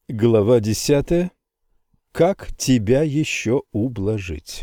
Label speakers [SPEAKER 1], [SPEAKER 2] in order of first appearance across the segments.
[SPEAKER 1] Глава 10. Как тебя еще ублажить?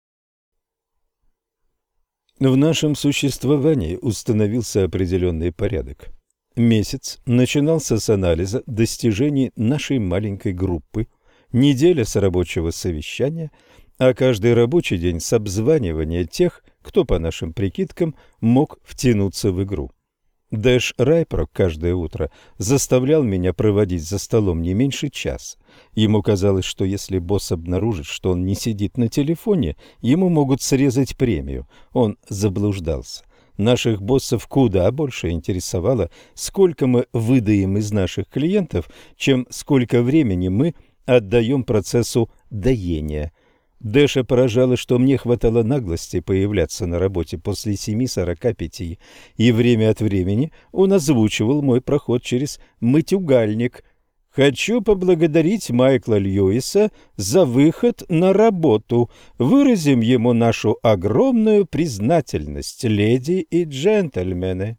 [SPEAKER 1] В нашем существовании установился определенный порядок. Месяц начинался с анализа достижений нашей маленькой группы, неделя с рабочего совещания, а каждый рабочий день с обзванивания тех, кто, по нашим прикидкам, мог втянуться в игру. Дэш Райпрок каждое утро заставлял меня проводить за столом не меньше часа. Ему казалось, что если босс обнаружит, что он не сидит на телефоне, ему могут срезать премию. Он заблуждался. Наших боссов куда больше интересовало, сколько мы выдаем из наших клиентов, чем сколько времени мы отдаем процессу доения. Дэша поражало, что мне хватало наглости появляться на работе после 7:45, и время от времени он озвучивал мой проход через мытюгальник. «Хочу поблагодарить Майкла Льюиса за выход на работу. Выразим ему нашу огромную признательность, леди и джентльмены».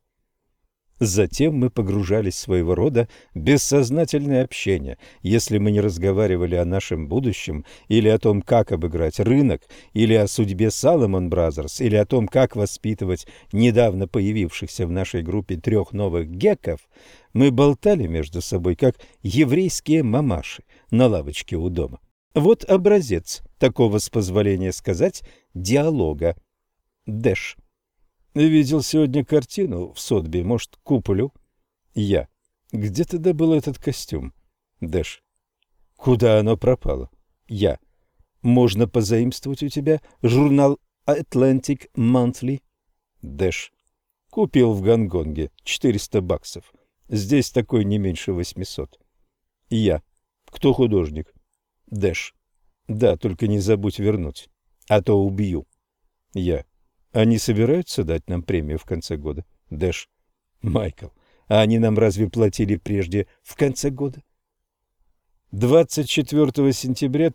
[SPEAKER 1] Затем мы погружались в своего рода бессознательное общение. Если мы не разговаривали о нашем будущем, или о том, как обыграть рынок, или о судьбе Salomon Brothers, или о том, как воспитывать недавно появившихся в нашей группе 3 новых гекков, мы болтали между собой, как еврейские мамаши на лавочке у дома. Вот образец такого, с позволения сказать, диалога. Дэш. Видел сегодня картину в Сотби, может, куплю? Я. Где ты добыл этот костюм? Дэш. Куда оно пропало? Я. Можно позаимствовать у тебя журнал Atlantic Monthly? Дэш. Купил в Гонконге, $400. Здесь такой не меньше 800. Я. Кто художник? Дэш. Да, только не забудь вернуть, а то убью. Я. Они собираются дать нам премию в конце года? Дэш. Майкл, а они нам разве платили прежде в конце года? 24 сентября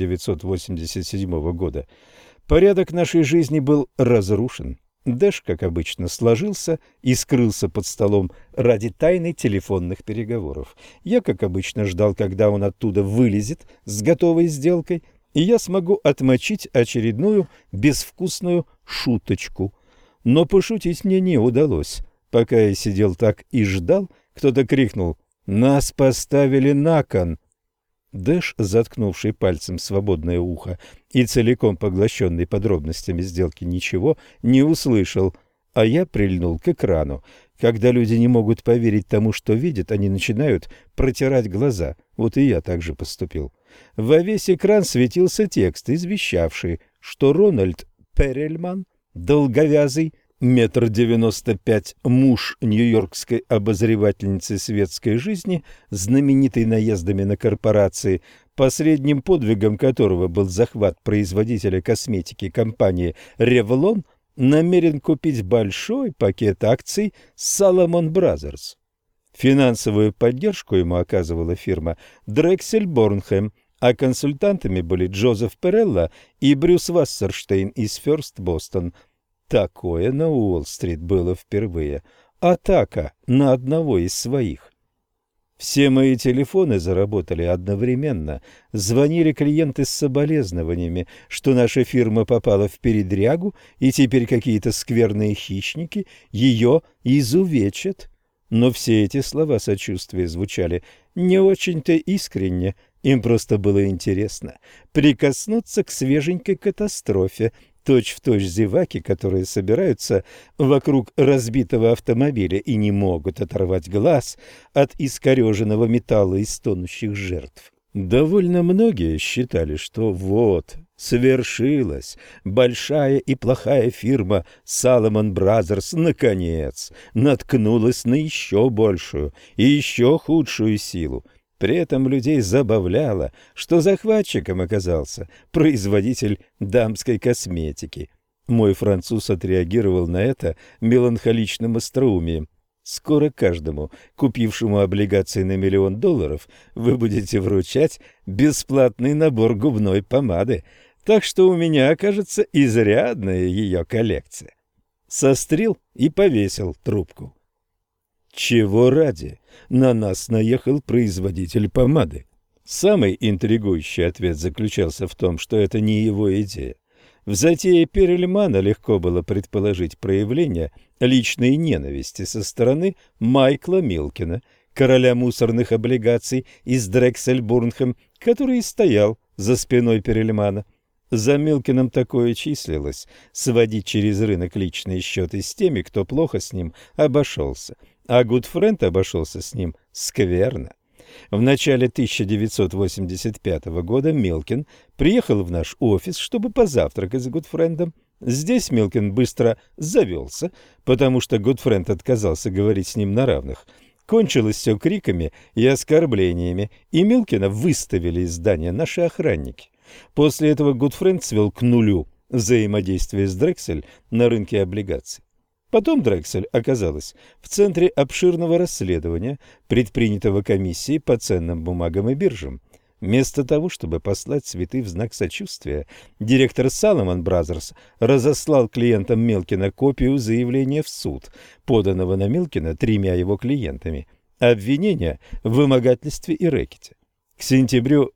[SPEAKER 1] 1987 года порядок нашей жизни был разрушен. Дэш, как обычно, сложился и скрылся под столом ради тайны телефонных переговоров. Я, как обычно, ждал, когда он оттуда вылезет с готовой сделкой, и я смогу отмочить очередную безвкусную шуточку. Но пошутить мне не удалось. Пока я сидел так и ждал, кто-то крикнул: «Нас поставили на кон!» Дэш, заткнувший пальцем свободное ухо и целиком поглощенный подробностями сделки, ничего не услышал, а я прильнул к экрану. Когда люди не могут поверить тому, что видят, они начинают протирать глаза. Вот и я так же поступил. Во весь экран светился текст, извещавший, что Рональд Перельман, долговязый, 1,95 м, муж нью-йоркской обозревательницы светской жизни, знаменитый наездами на корпорации, последним подвигом которого был захват производителя косметики компании «Ревлон», намерен купить большой пакет акций Salomon Brothers. Финансовую поддержку ему оказывала фирма Дрексель Борнхэм, а консультантами были Джозеф Перелла и Брюс Вассерштейн из First Boston. Такое на Уолл-стрит было впервые. Атака на одного из своих. Все мои телефоны заработали одновременно. Звонили клиенты с соболезнованиями, что наша фирма попала в передрягу, и теперь какие-то скверные хищники ее изувечат. Но все эти слова сочувствия звучали не очень-то искренне. Им просто было интересно прикоснуться к свеженькой катастрофе, точь-в-точь зеваки, которые собираются вокруг разбитого автомобиля и не могут оторвать глаз от искореженного металла и стонущих жертв. Довольно многие считали, что вот, свершилась большая и плохая фирма Salomon Brothers, наконец, наткнулась на еще большую и еще худшую силу. При этом людей забавляло, что захватчиком оказался производитель дамской косметики. Мой француз отреагировал на это меланхоличным остроумием. Скоро каждому, купившему облигации на $1 миллион, вы будете вручать бесплатный набор губной помады, так что у меня окажется изрядная ее коллекция. Сострил и повесил трубку. Чего ради на нас наехал производитель помады? Самый интригующий ответ заключался в том, что это не его идея. В затее Перельмана легко было предположить проявление личной ненависти со стороны Майкла Милкина, короля мусорных облигаций из Дрексельбурнхэм, который и стоял за спиной Перельмана. За Милкиным такое числилось – сводить через рынок личные счеты с теми, кто плохо с ним обошелся, а Гудфренд обошелся с ним скверно. В начале 1985 года Милкин приехал в наш офис, чтобы позавтракать с Гудфрендом. Здесь Милкин быстро завелся, потому что Гудфренд отказался говорить с ним на равных. Кончилось все криками и оскорблениями, и Милкина выставили из здания наши охранники. После этого Гудфренд свел к нулю взаимодействие с Дрексель на рынке облигаций. Потом Дрексель оказалась в центре обширного расследования, предпринятого комиссией по ценным бумагам и биржам. Вместо того, чтобы послать цветы в знак сочувствия, директор Salomon Brothers разослал клиентам Милкина копию заявления в суд, поданного на Милкина 3 его клиентами, обвинения в вымогательстве и рэкете. К сентябрю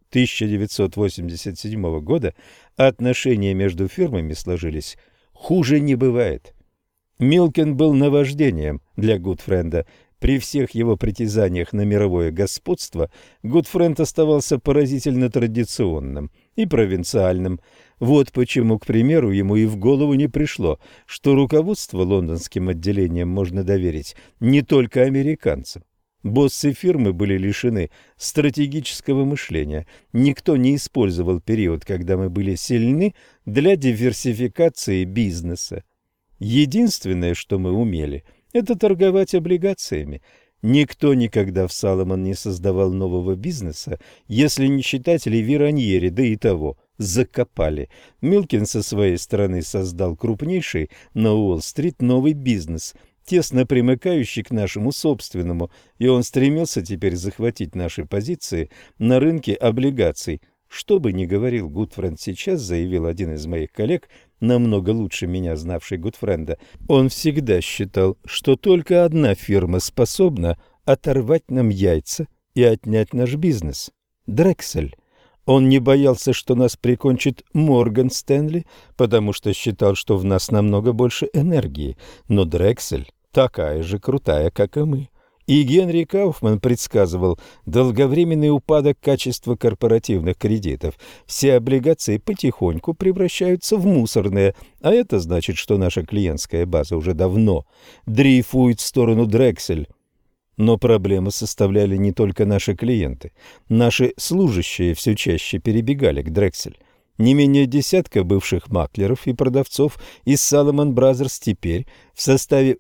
[SPEAKER 1] 1987 года отношения между фирмами сложились хуже не бывает. Милкин был наваждением для Гудфренда. При всех его притязаниях на мировое господство Гудфренд оставался поразительно традиционным и провинциальным. Вот почему, к примеру, ему и в голову не пришло, что руководство лондонским отделением можно доверить не только американцам. Боссы фирмы были лишены стратегического мышления. Никто не использовал период, когда мы были сильны, для диверсификации бизнеса. Единственное, что мы умели, это торговать облигациями. Никто никогда в Salomon не создавал нового бизнеса, если не считать Леви Раньери, да и того закопали. Милкин со своей стороны создал крупнейший на Уолл-стрит новый бизнес, тесно примыкающий к нашему собственному, и он стремился теперь захватить наши позиции на рынке облигаций. Что бы ни говорил Гудфренд сейчас, заявил один из моих коллег, намного лучше меня знавший Гудфренда, он всегда считал, что только одна фирма способна оторвать нам яйца и отнять наш бизнес – Дрексель. Он не боялся, что нас прикончит Морган Стэнли, потому что считал, что в нас намного больше энергии, но Дрексель такая же крутая, как и мы. И Генри Кауфман предсказывал долговременный упадок качества корпоративных кредитов. Все облигации потихоньку превращаются в мусорные, а это значит, что наша клиентская база уже давно дрейфует в сторону Дрексель. Но проблемы составляли не только наши клиенты. Наши служащие все чаще перебегали к Дрексель. Не менее десятка бывших маклеров и продавцов из Salomon Brothers теперь в составе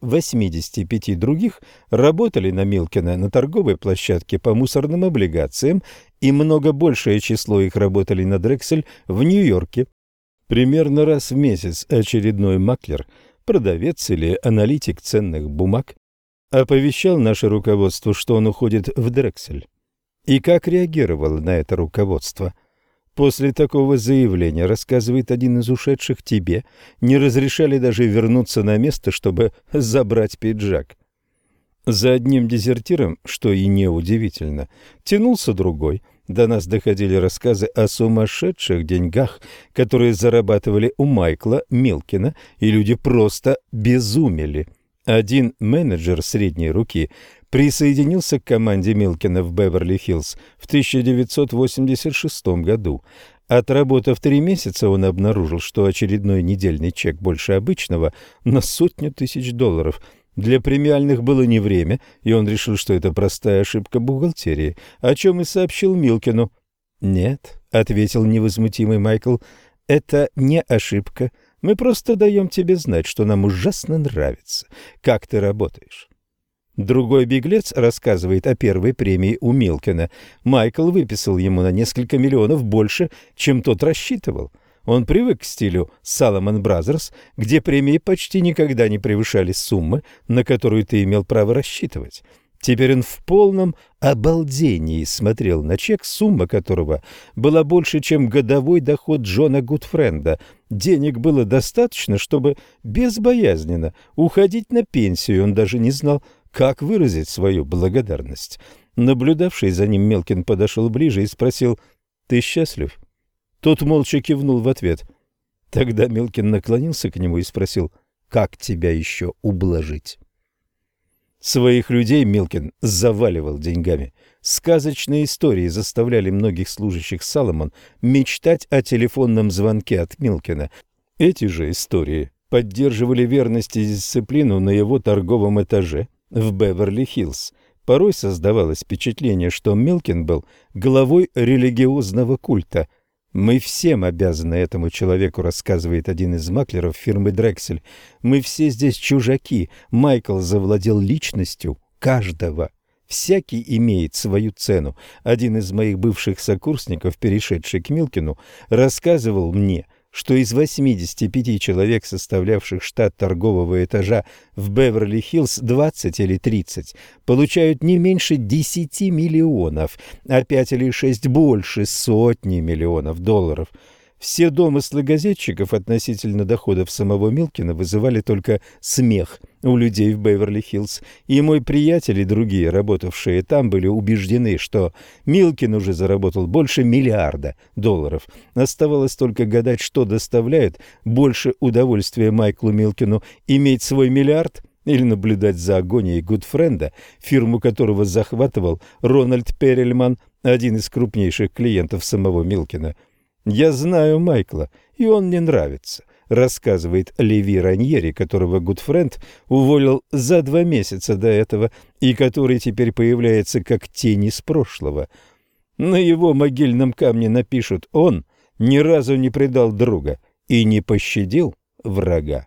[SPEAKER 1] 85 других работали на Милкина на торговой площадке по мусорным облигациям, и много большее число их работали на Дрексель в Нью-Йорке. Примерно раз в месяц очередной маклер, продавец или аналитик ценных бумаг оповещал наше руководство, что он уходит в Дрексель. И как реагировало на это руководство? После такого заявления, рассказывает один из ушедших, тебе не разрешали даже вернуться на место, чтобы забрать пиджак. За одним дезертиром, что и неудивительно, тянулся другой. До нас доходили рассказы о сумасшедших деньгах, которые зарабатывали у Майкла Милкина, и люди просто безумели. Один менеджер средней руки присоединился к команде Милкина в Беверли-Хиллз в 1986 году. Отработав 3 месяца, он обнаружил, что очередной недельный чек больше обычного на $100 000. Для премиальных было не время, и он решил, что это простая ошибка бухгалтерии, о чем и сообщил Милкину. «Нет», — ответил невозмутимый Майкл, — «это не ошибка. Мы просто даем тебе знать, что нам ужасно нравится, как ты работаешь». Другой беглец рассказывает о первой премии у Милкина. Майкл выписал ему на несколько миллионов больше, чем тот рассчитывал. Он привык к стилю Salomon Brothers, где премии почти никогда не превышали суммы, на которую ты имел право рассчитывать. Теперь он в полном обалдении смотрел на чек, сумма которого была больше, чем годовой доход Джона Гудфренда. Денег было достаточно, чтобы безбоязненно уходить на пенсию. Он даже не знал, как выразить свою благодарность. Наблюдавший за ним Мелкин подошел ближе и спросил: «Ты счастлив?» Тот молча кивнул в ответ. Тогда Мелкин наклонился к нему и спросил: «Как тебя еще ублажить?» Своих людей Мелкин заваливал деньгами. Сказочные истории заставляли многих служащих Саломон мечтать о телефонном звонке от Мелкина. Эти же истории поддерживали верность и дисциплину на его торговом этаже в Беверли-Хиллз. Порой создавалось впечатление, что Мелкин был главой религиозного культа. «Мы всем обязаны этому человеку», — рассказывает один из маклеров фирмы Дрексель. «Мы все здесь чужаки. Майкл завладел личностью каждого. Всякий имеет свою цену». Один из моих бывших сокурсников, перешедший к Мелкину, рассказывал мне, что из 85 человек, составлявших штат торгового этажа в Беверли-Хиллз, 20 или 30 получают не меньше 10 миллионов, а 5 или 6 больше сотни миллионов долларов. Все домыслы газетчиков относительно доходов самого Мелкина вызывали только смех у людей в Беверли-Хиллз, и мой приятель и другие, работавшие там, были убеждены, что Мелкин уже заработал больше миллиарда долларов. Оставалось только гадать, что доставляет больше удовольствия Майклу Мелкину: иметь свой миллиард или наблюдать за агонией Гудфренда, фирму которого захватывал Рональд Перельман, один из крупнейших клиентов самого Мелкина. «Я знаю Майкла, и он мне нравится», — рассказывает Леви Раньери, которого Гудфренд уволил за 2 месяца до этого и который теперь появляется как тень из прошлого. На его могильном камне напишут: «Он ни разу не предал друга и не пощадил врага».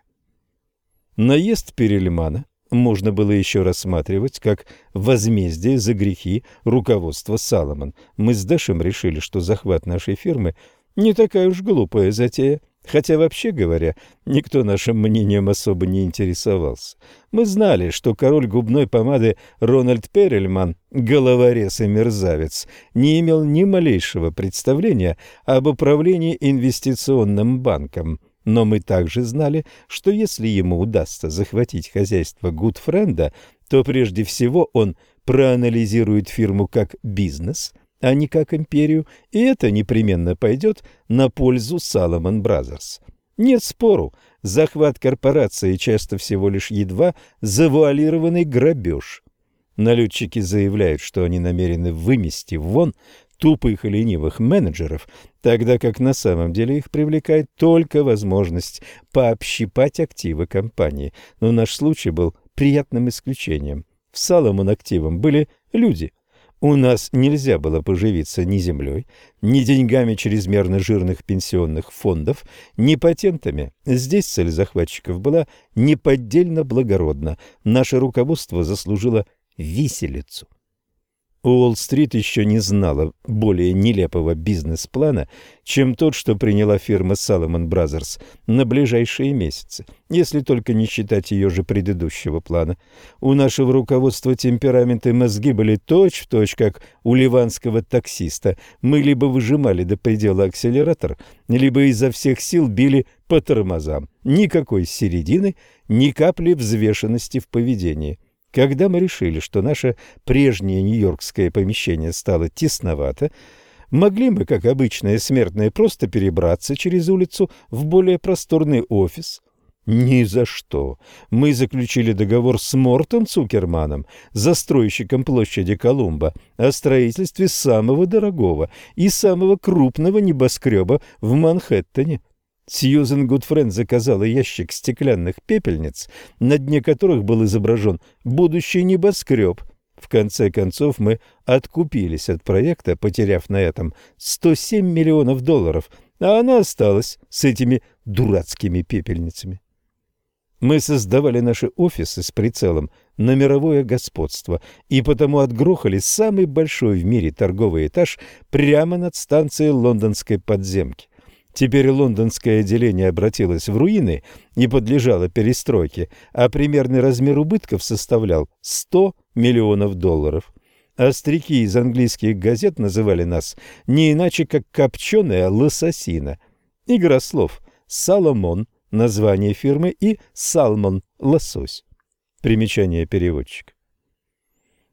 [SPEAKER 1] Наезд Перельмана можно было еще рассматривать как возмездие за грехи руководства Саломон. Мы с Дэшем решили, что захват нашей фирмы не такая уж глупая затея, хотя, вообще говоря, никто нашим мнением особо не интересовался. Мы знали, что король губной помады Рональд Перельман, головорез и мерзавец, не имел ни малейшего представления об управлении инвестиционным банком. Но мы также знали, что если ему удастся захватить хозяйство Гудфренда, то прежде всего он проанализирует фирму как бизнес, а не как империю, и это непременно пойдет на пользу Саломон Бразерс. Нет спору, захват корпорации часто всего лишь едва завуалированный грабеж. Налетчики заявляют, что они намерены вымести вон тупых и ленивых менеджеров, тогда как на самом деле их привлекает только возможность пообщипать активы компании. Но наш случай был приятным исключением. В Саломон активам были люди. У нас нельзя было поживиться ни землей, ни деньгами чрезмерно жирных пенсионных фондов, ни патентами. Здесь цель захватчиков была неподдельно благородна. Наше руководство заслужило виселицу. Уолл-стрит еще не знала более нелепого бизнес-плана, чем тот, что приняла фирма Саломон Бразерс на ближайшие месяцы, если только не считать ее же предыдущего плана. У нашего руководства темперамент и мозги были точь-в-точь, как у ливанского таксиста. Мы либо выжимали до предела акселератор, либо изо всех сил били по тормозам. Никакой середины, ни капли взвешенности в поведении. Когда мы решили, что наше прежнее нью-йоркское помещение стало тесновато, могли мы, как обычные смертные, просто перебраться через улицу в более просторный офис? Ни за что. Мы заключили договор с Мортом Цукерманом, застройщиком площади Колумба, о строительстве самого дорогого и самого крупного небоскреба в Манхэттене. Сьюзен Гудфренд заказала ящик стеклянных пепельниц, на дне которых был изображен будущий небоскреб. В конце концов мы откупились от проекта, потеряв на этом 107 миллионов долларов, а она осталась с этими дурацкими пепельницами. Мы создавали наши офисы с прицелом на мировое господство и потому отгрохали самый большой в мире торговый этаж прямо над станцией лондонской подземки. Теперь лондонское отделение обратилось в руины и подлежало перестройке, а примерный размер убытков составлял 100 миллионов долларов. Остряки из английских газет называли нас не иначе, как «копченая лососина». Игра слов «Саломон» – название фирмы, и «Салмон» – лосось. Примечание переводчика.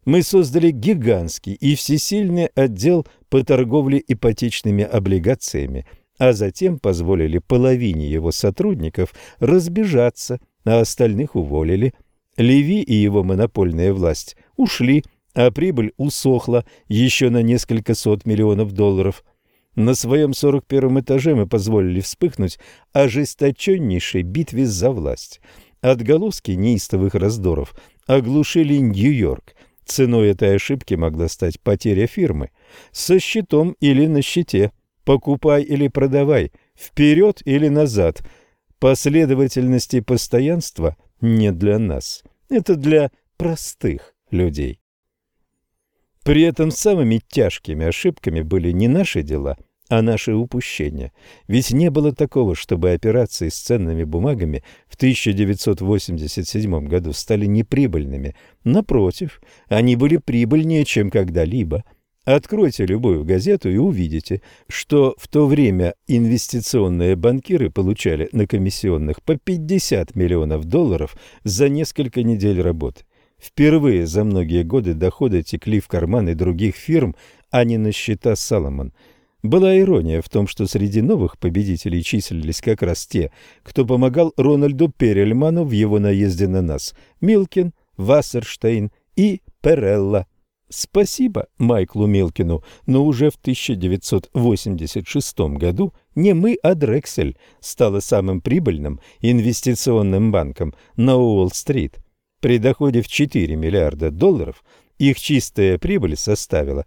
[SPEAKER 1] Мы создали гигантский и всесильный отдел по торговле ипотечными облигациями, а затем позволили половине его сотрудников разбежаться, а остальных уволили. Леви и его монопольная власть ушли, а прибыль усохла еще на несколько сот миллионов долларов. На своем 41-м этаже мы позволили вспыхнуть ожесточеннейшей битве за власть. Отголоски неистовых раздоров оглушили Нью-Йорк. Ценой этой ошибки могла стать потеря фирмы. Со счетом или на счете, покупай или продавай, вперед или назад. Последовательность и постоянство не для нас. Это для простых людей. При этом самыми тяжкими ошибками были не наши дела, а наши упущения. Ведь не было такого, чтобы операции с ценными бумагами в 1987 году стали неприбыльными. Напротив, они были прибыльнее, чем когда-либо. Откройте любую газету и увидите, что в то время инвестиционные банкиры получали на комиссионных по 50 миллионов долларов за несколько недель работы. Впервые за многие годы доходы текли в карманы других фирм, а не на счета Саломон. Была ирония в том, что среди новых победителей числились как раз те, кто помогал Рональду Перельману в его наезде на нас – Милкин, Вассерштейн и Перелла. Спасибо Майклу Милкину, но уже в 1986 году не мы, а Дрексель стала самым прибыльным инвестиционным банком на Уолл-стрит. При доходе в 4 миллиарда долларов их чистая прибыль составила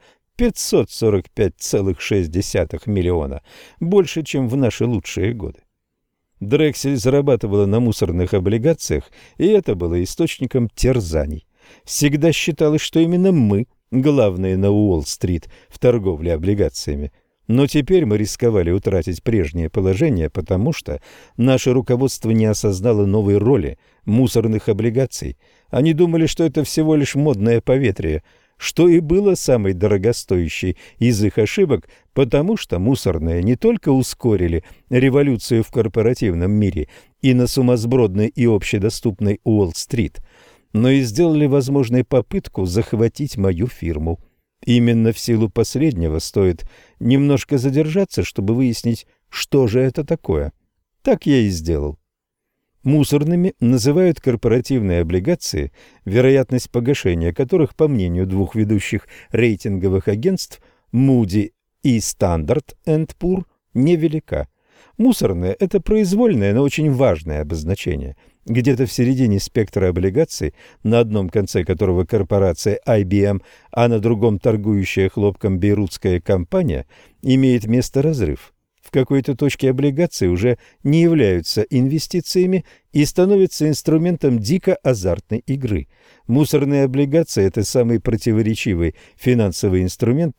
[SPEAKER 1] 545,6 миллиона, больше, чем в наши лучшие годы. Дрексель зарабатывала на мусорных облигациях, и это было источником терзаний. Всегда считалось, что именно мы главные на Уолл-стрит в торговле облигациями. Но теперь мы рисковали утратить прежнее положение, потому что наше руководство не осознало новой роли мусорных облигаций. Они думали, что это всего лишь модное поветрие, что и было самой дорогостоящей из их ошибок, потому что мусорные не только ускорили революцию в корпоративном мире и на сумасбродной и общедоступной Уолл-стрит, но и сделали возможной попытку захватить мою фирму. Именно в силу последнего стоит немножко задержаться, чтобы выяснить, что же это такое. Так я и сделал. Мусорными называют корпоративные облигации, вероятность погашения которых, по мнению двух ведущих рейтинговых агентств, Moody и Standard & Poor, невелика. Мусорное – это произвольное, но очень важное обозначение. Где-то в середине спектра облигаций, на одном конце которого корпорация IBM, а на другом торгующая хлопком бейрутская компания, имеет место разрыв. В какой-то точке облигации уже не являются инвестициями и становятся инструментом дико азартной игры. Мусорные облигации – это самый противоречивый финансовый инструмент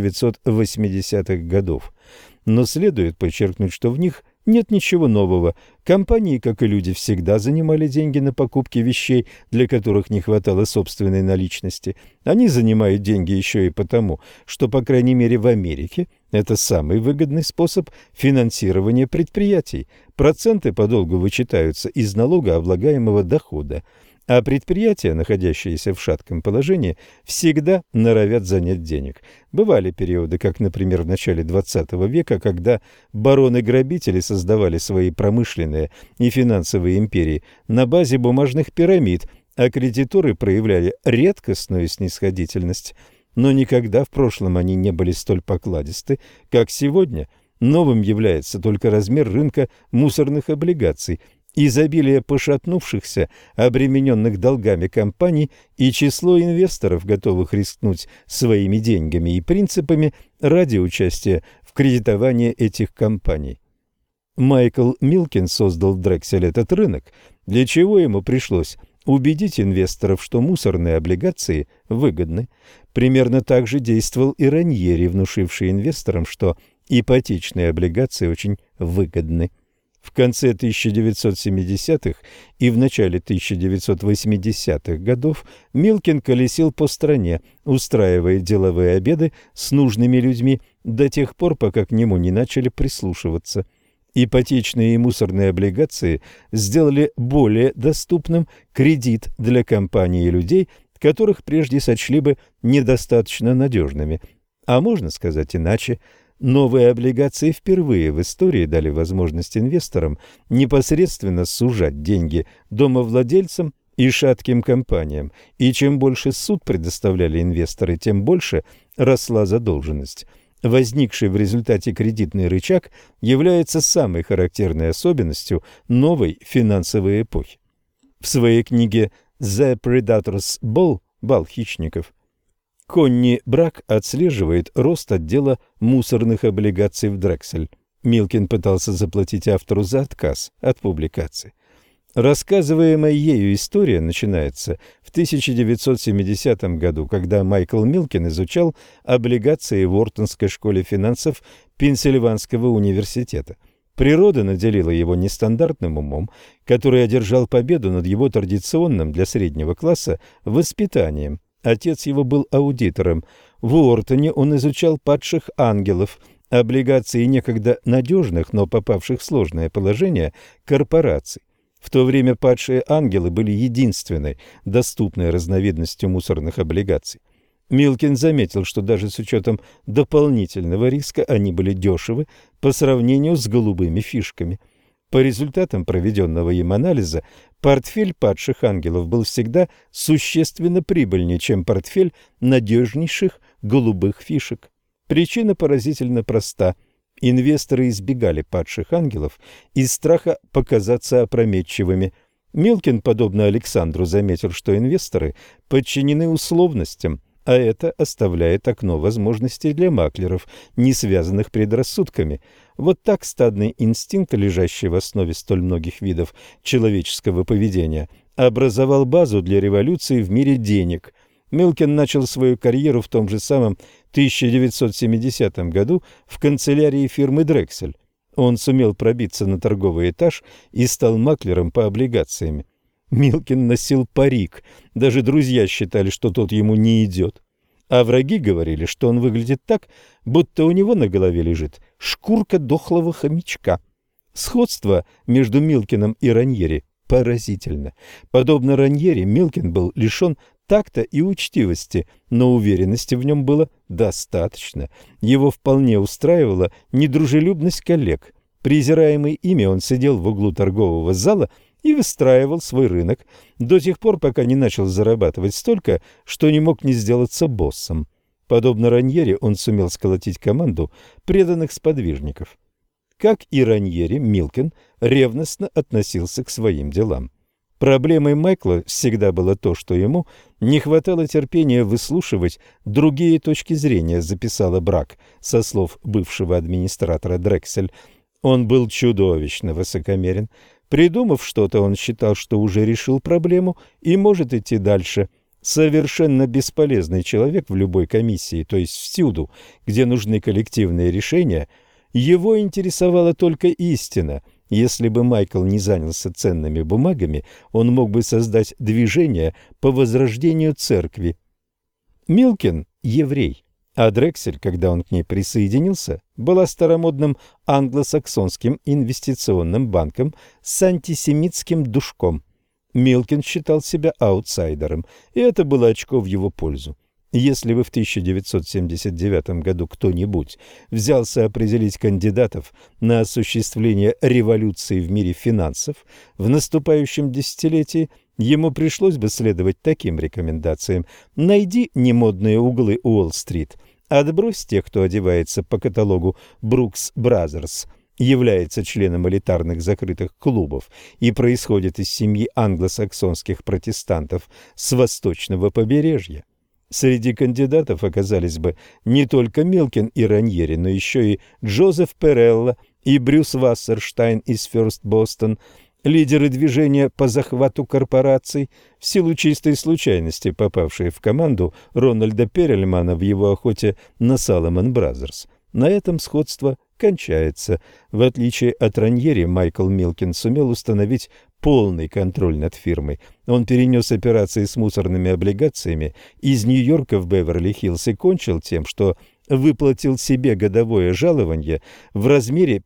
[SPEAKER 1] 1980-х годов. Но следует подчеркнуть, что в них нет ничего нового. Компании, как и люди, всегда занимали деньги на покупки вещей, для которых не хватало собственной наличности. Они занимают деньги еще и потому, что, по крайней мере, в Америке это самый выгодный способ финансирования предприятий. Проценты подолгу вычитаются из налогооблагаемого дохода. А предприятия, находящиеся в шатком положении, всегда норовят занять денег. Бывали периоды, как, например, в начале XX века, когда бароны-грабители создавали свои промышленные и финансовые империи на базе бумажных пирамид, а кредиторы проявляли редкостную снисходительность. Но никогда в прошлом они не были столь покладисты, как сегодня. Новым является только размер рынка мусорных облигаций, изобилие пошатнувшихся, обремененных долгами компаний и число инвесторов, готовых рискнуть своими деньгами и принципами ради участия в кредитовании этих компаний. Майкл Милкин создал в Дрексель этот рынок, для чего ему пришлось убедить инвесторов, что мусорные облигации выгодны. Примерно так же действовал и Раньери, внушивший инвесторам, что ипотечные облигации очень выгодны. В конце 1970-х и в начале 1980-х годов Милкин колесил по стране, устраивая деловые обеды с нужными людьми до тех пор, пока к нему не начали прислушиваться. Ипотечные и мусорные облигации сделали более доступным кредит для компаний и людей, которых прежде сочли бы недостаточно надежными. А можно сказать иначе, новые облигации впервые в истории дали возможность инвесторам непосредственно сужать деньги домовладельцам и шатким компаниям, и чем больше суд предоставляли инвесторы, тем больше росла задолженность. Возникший в результате кредитный рычаг является самой характерной особенностью новой финансовой эпохи. В своей книге «The Predator's Ball» «Бал хищников» Конни Брак отслеживает рост отдела мусорных облигаций в Дрексель. Милкин пытался заплатить автору за отказ от публикации. Рассказываемая ею история начинается в 1970 году, когда Майкл Милкин изучал облигации в Уортонской школе финансов Пенсильванского университета. Природа наделила его нестандартным умом, который одержал победу над его традиционным для среднего класса воспитанием. Отец его был аудитором. В Уортоне он изучал падших ангелов, облигации некогда надежных, но попавших в сложное положение корпораций. В то время падшие ангелы были единственной доступной разновидностью мусорных облигаций. Милкин заметил, что даже с учетом дополнительного риска они были дешевы по сравнению с голубыми фишками. По результатам проведенного им анализа, портфель падших ангелов был всегда существенно прибыльнее, чем портфель надежнейших голубых фишек. Причина поразительно проста. Инвесторы избегали падших ангелов из страха показаться опрометчивыми. Милкин, подобно Александру, заметил, что инвесторы подчинены условностям, а это оставляет окно возможностей для маклеров, не связанных предрассудками. Вот так стадный инстинкт, лежащий в основе столь многих видов человеческого поведения, образовал базу для революции в мире денег. Милкин начал свою карьеру в том же самом 1970 году в канцелярии фирмы «Дрексель». Он сумел пробиться на торговый этаж и стал маклером по облигациям. Милкин носил парик, даже друзья считали, что тот ему не идет. А враги говорили, что он выглядит так, будто у него на голове лежит шкурка дохлого хомячка. Сходство между Милкиным и Раньери поразительно. Подобно Раньери, Милкин был лишен такта и учтивости, но уверенности в нем было достаточно. Его вполне устраивала недружелюбность коллег. Презираемый ими, он сидел в углу торгового зала и выстраивал свой рынок до тех пор, пока не начал зарабатывать столько, что не мог не сделаться боссом. Подобно Раньери, он сумел сколотить команду преданных сподвижников. Как и Раньери, Милкин ревностно относился к своим делам. Проблемой Майкла всегда было то, что ему не хватало терпения выслушивать другие точки зрения, записала Брак со слов бывшего администратора Дрексель. Он был чудовищно высокомерен. Придумав что-то, он считал, что уже решил проблему и может идти дальше. Совершенно бесполезный человек в любой комиссии, то есть всюду, где нужны коллективные решения, его интересовала только истина. Если бы Майкл не занялся ценными бумагами, он мог бы создать движение по возрождению церкви. Милкин – еврей, а Дрексель, когда он к ней присоединился, была старомодным англосаксонским инвестиционным банком с антисемитским душком. Милкин считал себя аутсайдером, и это было очко в его пользу. Если бы в 1979 году кто-нибудь взялся определить кандидатов на осуществление революции в мире финансов в наступающем десятилетии, ему пришлось бы следовать таким рекомендациям. Найди немодные углы Уолл-стрит, отбрось тех, кто одевается по каталогу Brooks Brothers, является членом элитарных закрытых клубов и происходит из семьи англосаксонских протестантов с восточного побережья. Среди кандидатов оказались бы не только Милкин и Раньери, но еще и Джозеф Перелло и Брюс Вассерштайн из First Boston, лидеры движения по захвату корпораций, в силу чистой случайности попавшие в команду Рональда Перельмана в его охоте на Salomon Brothers. На этом сходство кончается. В отличие от Раньери, Майкл Милкин сумел установить полный контроль над фирмой. Он перенес операции с мусорными облигациями из Нью-Йорка в Беверли-Хиллз и кончил тем, что выплатил себе годовое жалование в размере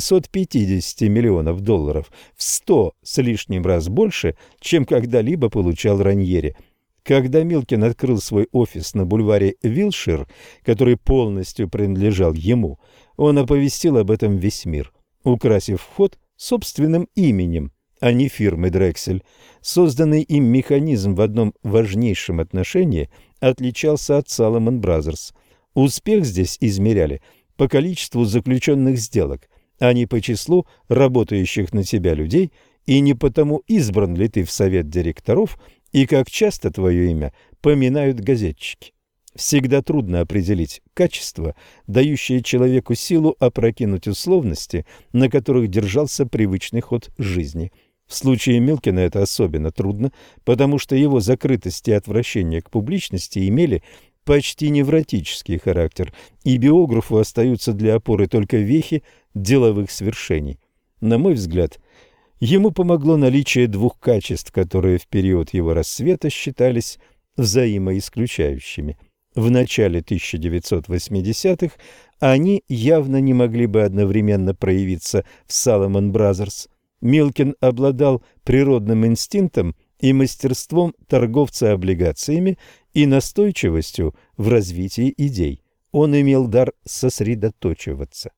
[SPEAKER 1] 550 миллионов долларов, в 100 с лишним раз больше, чем когда-либо получал Раньери. В Когда Милкин открыл свой офис на бульваре Вилшир, который полностью принадлежал ему, он оповестил об этом весь мир, украсив вход собственным именем, а не фирмой Дрексель. Созданный им механизм в одном важнейшем отношении отличался от Salomon Brothers. Успех здесь измеряли по количеству заключенных сделок, а не по числу работающих на тебя людей, и не потому, избран ли ты в совет директоров и как часто твое имя поминают газетчики. Всегда трудно определить качество, дающее человеку силу опрокинуть условности, на которых держался привычный ход жизни. В случае Милкина это особенно трудно, потому что его закрытость и отвращение к публичности имели почти невротический характер, и биографу остаются для опоры только вехи деловых свершений. На мой взгляд, ему помогло наличие двух качеств, которые в период его расцвета считались взаимоисключающими. В начале 1980-х они явно не могли бы одновременно проявиться в Salomon Brothers. Милкин обладал природным инстинктом и мастерством торговца облигациями и настойчивостью в развитии идей. Он имел дар сосредоточиваться.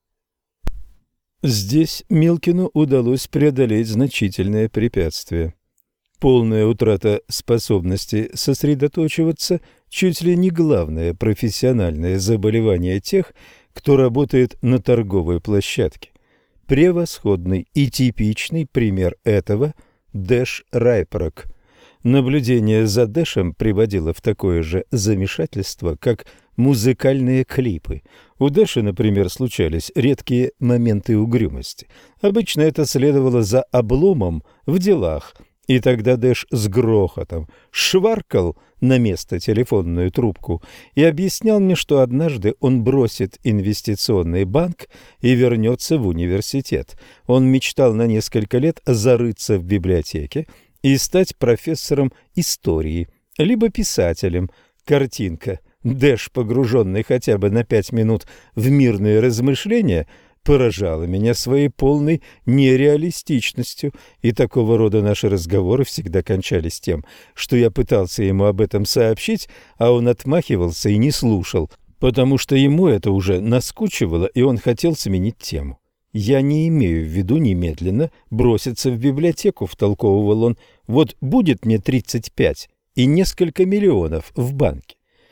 [SPEAKER 1] Здесь Милкину удалось преодолеть значительное препятствие. Полная утрата способности сосредоточиваться чуть ли не главное профессиональное заболевание тех, кто работает на торговой площадке. Превосходный и типичный пример этого – Дэш Райпрок. Наблюдение за Дэшем приводило в такое же замешательство, как музыкальные клипы. У Дэша, например, случались редкие моменты угрюмости. Обычно это следовало за обломом в делах, и тогда Дэш с грохотом шваркал на место телефонную трубку и объяснял мне, что однажды он бросит инвестиционный банк и вернется в университет. Он мечтал на несколько лет зарыться в библиотеке и стать профессором истории, либо писателем. Картинка. Дэш, погруженный хотя бы на 5 минут в мирные размышления, поражала меня своей полной нереалистичностью, и такого рода наши разговоры всегда кончались тем, что я пытался ему об этом сообщить, а он отмахивался и не слушал, потому что ему это уже наскучивало, и он хотел сменить тему. «Я не имею в виду немедленно броситься в библиотеку», — втолковывал он. «Вот будет мне 35 и несколько миллионов в банке».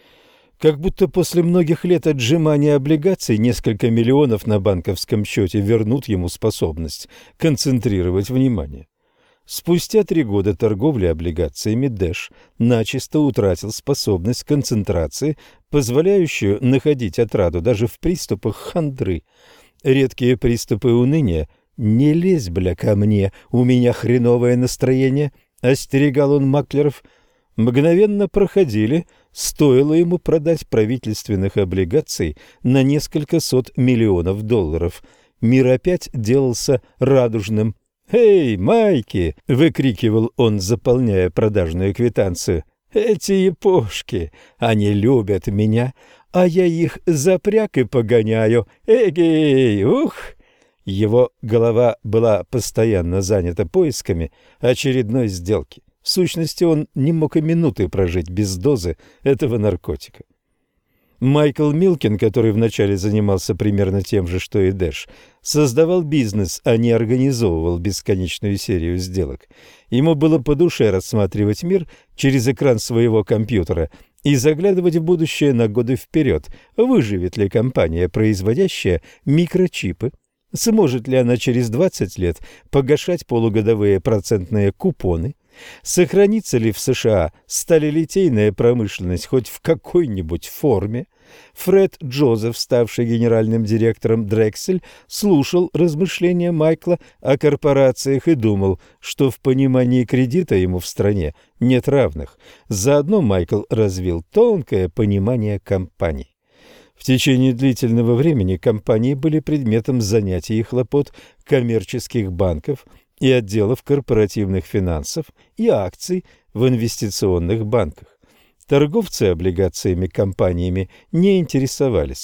[SPEAKER 1] Как будто после многих лет отжимания облигаций несколько миллионов на банковском счете вернут ему способность концентрировать внимание. Спустя 3 года торговли облигациями Дэш начисто утратил способность концентрации, позволяющую находить отраду даже в приступах хандры. Редкие приступы уныния «Не лезь, бля, ко мне, у меня хреновое настроение», — остерегал он маклеров, мгновенно проходили, стоило ему продать правительственных облигаций на несколько сот миллионов долларов. Мир опять делался радужным. «Эй, Майки!» — выкрикивал он, заполняя продажную квитанцию. «Эти япошки, они любят меня, а я их запряг и погоняю. Эгей, ух!» Его голова была постоянно занята поисками очередной сделки. В сущности, он не мог и минуты прожить без дозы этого наркотика. Майкл Милкин, который вначале занимался примерно тем же, что и Дэш, создавал бизнес, а не организовывал бесконечную серию сделок. Ему было по душе рассматривать мир через экран своего компьютера и заглядывать в будущее на годы вперед. Выживет ли компания, производящая микрочипы? Сможет ли она через 20 лет погашать полугодовые процентные купоны? Сохранится ли в США сталелитейная промышленность хоть в какой-нибудь форме? Фред Джозеф, ставший генеральным директором Дрексель, слушал размышления Майкла о корпорациях и думал, что в понимании кредита ему в стране нет равных. Заодно Майкл развил тонкое понимание компаний. В течение длительного времени компании были предметом занятий и хлопот коммерческих банков и отделов корпоративных финансов и акций в инвестиционных банках. Торговцы облигациями компаниями не интересовались.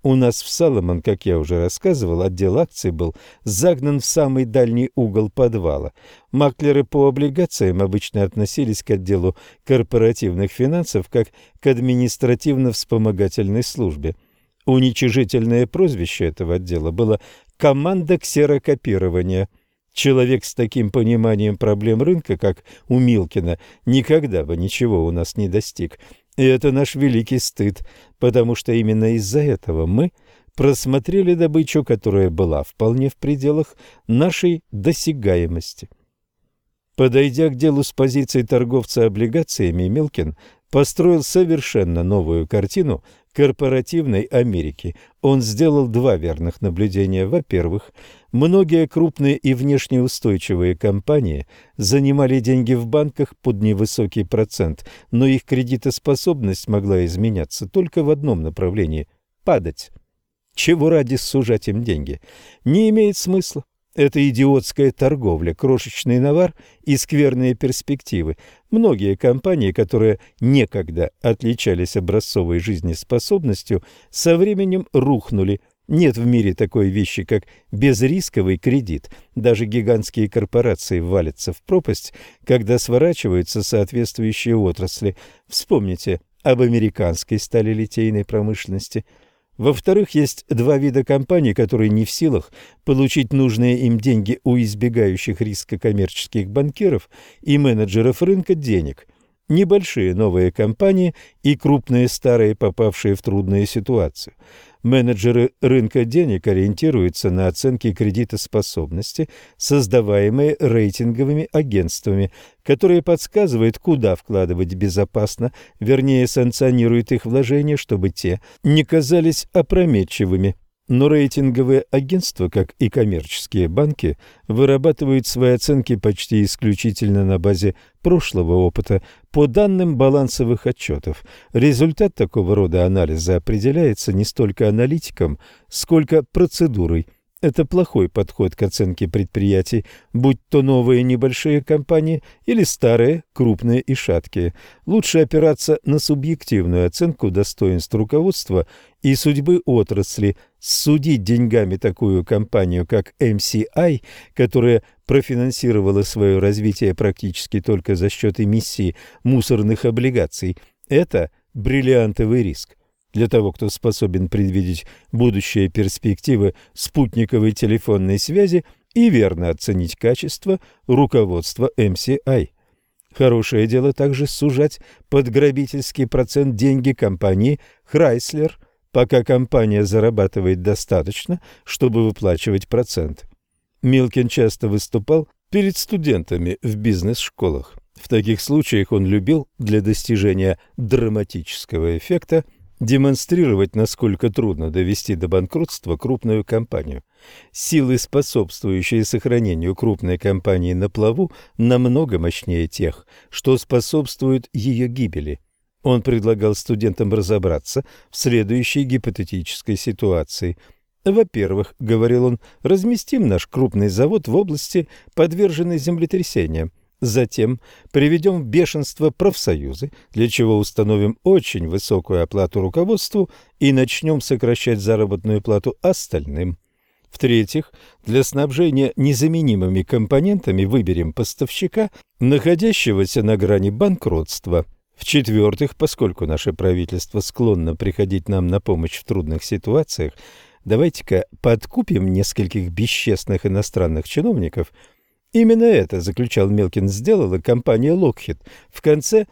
[SPEAKER 1] У нас в Саломон, как я уже рассказывал, отдел акций был загнан в самый дальний угол подвала. Маклеры по облигациям обычно относились к отделу корпоративных финансов как к административно-вспомогательной службе. Уничижительное прозвище этого отдела было «команда ксерокопирования». Человек с таким пониманием проблем рынка, как у Милкина, никогда бы ничего у нас не достиг. И это наш великий стыд, потому что именно из-за этого мы просмотрели добычу, которая была вполне в пределах нашей досягаемости. Подойдя к делу с позиции торговца облигациями, Милкин построил совершенно новую картину корпоративной Америки. Он сделал два верных наблюдения. Во-первых, многие крупные и внешне устойчивые компании занимали деньги в банках под невысокий процент, но их кредитоспособность могла изменяться только в одном направлении – падать. Чего ради сужать им деньги? Не имеет смысла. Это идиотская торговля, крошечный навар и скверные перспективы. Многие компании, которые некогда отличались образцовой жизнеспособностью, со временем рухнули. Нет в мире такой вещи, как безрисковый кредит. Даже гигантские корпорации валятся в пропасть, когда сворачиваются соответствующие отрасли. Вспомните об американской сталелитейной промышленности. Во-вторых, есть два вида компаний, которые не в силах получить нужные им деньги у избегающих риска коммерческих банкиров и менеджеров рынка денег. Небольшие новые компании и крупные старые, попавшие в трудную ситуацию. Менеджеры рынка денег ориентируются на оценки кредитоспособности, создаваемые рейтинговыми агентствами, которые подсказывают, куда вкладывать безопасно, вернее, санкционируют их вложения, чтобы те не казались опрометчивыми. Но рейтинговые агентства, как и коммерческие банки, вырабатывают свои оценки почти исключительно на базе прошлого опыта по данным балансовых отчетов. Результат такого рода анализа определяется не столько аналитиком, сколько процедурой. Это плохой подход к оценке предприятий, будь то новые небольшие компании или старые, крупные и шаткие. Лучше опираться на субъективную оценку достоинств руководства и судьбы отрасли, судить деньгами такую компанию, как MCI, которая профинансировала свое развитие практически только за счет эмиссии мусорных облигаций. Это бриллиантовый риск. Для того, кто способен предвидеть будущие перспективы спутниковой телефонной связи и верно оценить качество руководства MCI. Хорошее дело также сужать под грабительский процент деньги компании Chrysler, пока компания зарабатывает достаточно, чтобы выплачивать процент. Милкин часто выступал перед студентами в бизнес-школах. В таких случаях он любил для достижения драматического эффекта демонстрировать, насколько трудно довести до банкротства крупную компанию. Силы, способствующие сохранению крупной компании на плаву, намного мощнее тех, что способствуют ее гибели. Он предлагал студентам разобраться в следующей гипотетической ситуации. Во-первых, говорил он, разместим наш крупный завод в области, подверженной землетрясениям. Затем приведем в бешенство профсоюзы, для чего установим очень высокую оплату руководству и начнем сокращать заработную плату остальным. В-третьих, для снабжения незаменимыми компонентами выберем поставщика, находящегося на грани банкротства. В-четвертых, поскольку наше правительство склонно приходить нам на помощь в трудных ситуациях, давайте-ка подкупим нескольких бесчестных иностранных чиновников. Именно это, заключал Милкин, сделала компания Lockheed в конце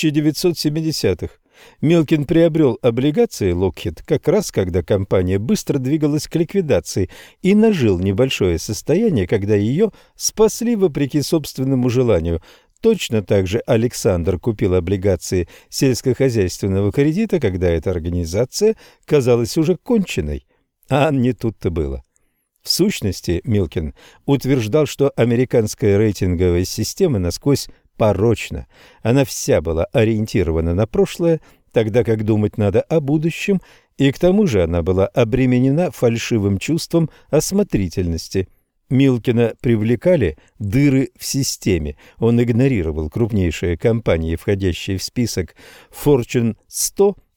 [SPEAKER 1] 1970-х. Милкин приобрел облигации Lockheed как раз, когда компания быстро двигалась к ликвидации, и нажил небольшое состояние, когда ее спасли вопреки собственному желанию. Точно так же Александр купил облигации сельскохозяйственного кредита, когда эта организация казалась уже конченной. А не тут-то было. В сущности, Милкин утверждал, что американская рейтинговая система насквозь порочна. Она вся была ориентирована на прошлое, тогда как думать надо о будущем, и к тому же она была обременена фальшивым чувством осмотрительности. Милкина привлекали дыры в системе. Он игнорировал крупнейшие компании, входящие в список Fortune 100,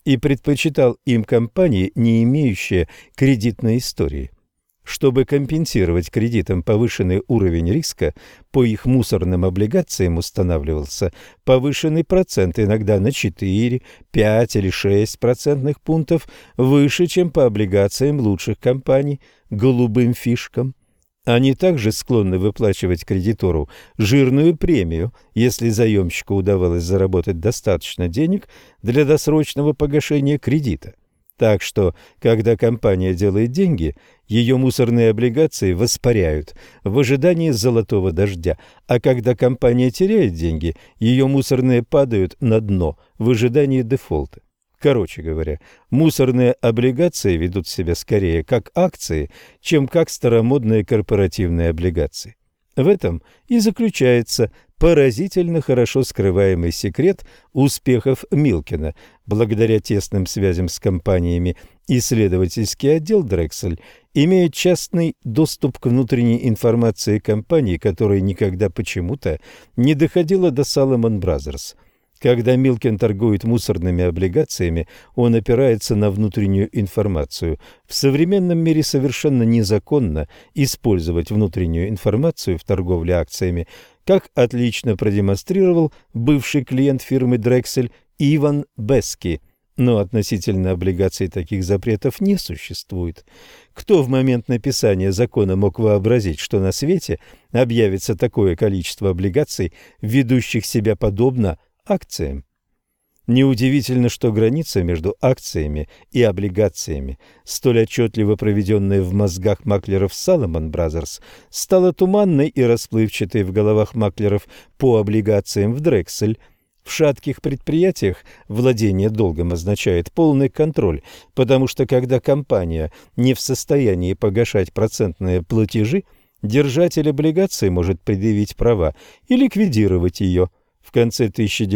[SPEAKER 1] и предпочитал им компании, не имеющие кредитной истории. Чтобы компенсировать кредитам повышенный уровень риска, по их мусорным облигациям устанавливался повышенный процент, иногда на 4, 5 или 6 процентных пунктов выше, чем по облигациям лучших компаний, голубым фишкам. Они также склонны выплачивать кредитору жирную премию, если заемщику удавалось заработать достаточно денег для досрочного погашения кредита. Так что, когда компания делает деньги, ее мусорные облигации воспаряют в ожидании золотого дождя, а когда компания теряет деньги, ее мусорные падают на дно в ожидании дефолта. Короче говоря, мусорные облигации ведут себя скорее как акции, чем как старомодные корпоративные облигации. В этом и заключается поразительно хорошо скрываемый секрет успехов Милкена. Благодаря тесным связям с компаниями исследовательский отдел Drexel имеет частный доступ к внутренней информации компании, которая никогда почему-то не доходила до Salomon Brothers. Когда Милкен торгует мусорными облигациями, он опирается на внутреннюю информацию. В современном мире совершенно незаконно использовать внутреннюю информацию в торговле акциями, как отлично продемонстрировал бывший клиент фирмы Drexel Иван Бески. Но относительно облигаций таких запретов не существует. Кто в момент написания закона мог вообразить, что на свете объявится такое количество облигаций, ведущих себя подобно акциям? Неудивительно, что граница между акциями и облигациями, столь отчетливо проведенная в мозгах маклеров Salomon Brothers, стала туманной и расплывчатой в головах маклеров по облигациям в Drexel. В шатких предприятиях владение долгом означает полный контроль, потому что когда компания не в состоянии погашать процентные платежи, держатель облигаций может предъявить права и ликвидировать ее. В конце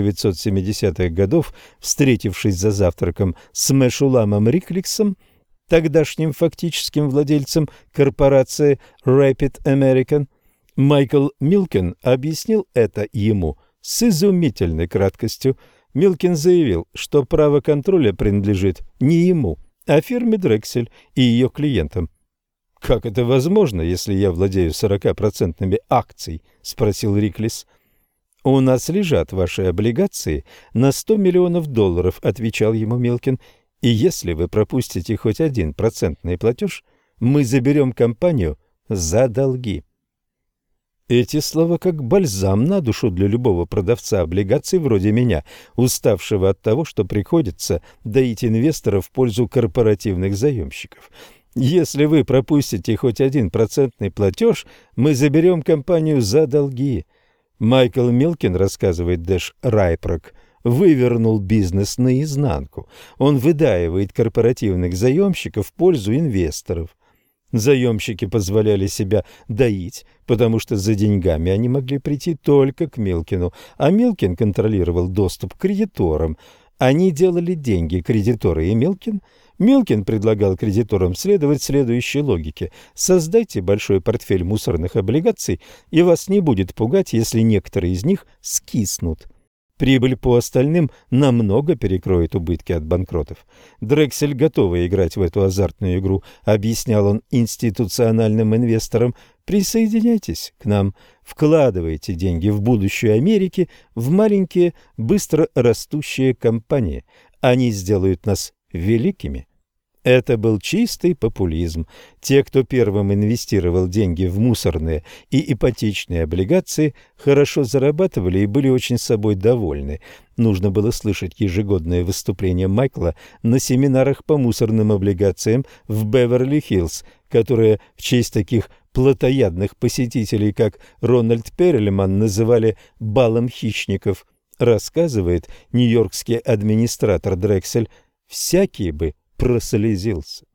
[SPEAKER 1] 1970-х годов, встретившись за завтраком с Мешуламом Рикликсом, тогдашним фактическим владельцем корпорации Rapid American, Майкл Милкен объяснил это ему с изумительной краткостью. Милкен заявил, что право контроля принадлежит не ему, а фирме Drexel и ее клиентам. «Как это возможно, если я владею 40% акций?» – спросил Риклис. «У нас лежат ваши облигации на $100 миллионов», – отвечал ему Милкен, – «и если вы пропустите хоть 1% платеж, мы заберем компанию за долги». Эти слова как бальзам на душу для любого продавца облигаций вроде меня, уставшего от того, что приходится доить инвесторов в пользу корпоративных заемщиков. Если вы пропустите хоть 1% платеж, мы заберем компанию за долги. Майкл Милкен, рассказывает Дэш Райпрок, вывернул бизнес наизнанку. Он выдаивает корпоративных заемщиков в пользу инвесторов. Заемщики позволяли себя доить, потому что за деньгами они могли прийти только к Милкину, а Милкин контролировал доступ к кредиторам. Они делали деньги, кредиторы и Милкин. Милкин предлагал кредиторам следовать следующей логике: создайте большой портфель мусорных облигаций, и вас не будет пугать, если некоторые из них скиснут. Прибыль по остальным намного перекроет убытки от банкротов. Drexel готова играть в эту азартную игру, объяснял он институциональным инвесторам. Присоединяйтесь к нам, вкладывайте деньги в будущее Америки, в маленькие, быстро растущие компании. Они сделают нас великими. Это был чистый популизм. Те, кто первым инвестировал деньги в мусорные и ипотечные облигации, хорошо зарабатывали и были очень собой довольны. Нужно было слышать ежегодное выступление Майкла на семинарах по мусорным облигациям в Беверли-Хиллз, которые в честь таких плотоядных посетителей, как Рональд Перельман, называли «балом хищников». Рассказывает нью-йоркский администратор Drexel, всякий бы прослезился.